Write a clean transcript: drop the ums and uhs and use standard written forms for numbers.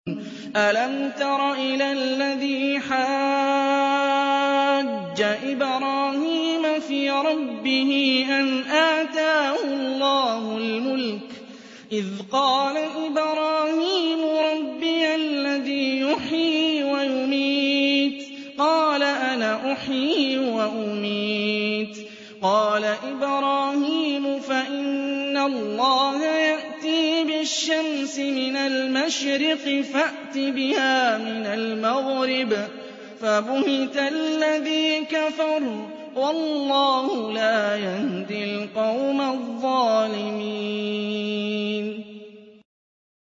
أَلَمْ تَرَ إِلَى الَّذِي حَاجَّ إِبْرَاهِيمَ فِي رَبِّهِ أَنْ آتَاهُ اللَّهُ الْمُلْكَ إِذْ قَالَ إِبْرَاهِيمُ رَبِّيَ الَّذِي يُحْيِي وَيُمِيتُ قَالَ أَنَا أُحْيِي وَأُمِيتُ قَالَ إِبْرَاهِيمُ فَإِنَّ اللَّهَ يَأْتِي بِالشَّمْسِ مِنَ الْمَشْرِقِ فَأْتِ بِهَا مِنَ الْمَغْرِبِ فَبُهِتَ الَّذِي كَفَرَ وَاللَّهُ لَا يَهْدِي الْقَوْمَ الظَّالِمِينَ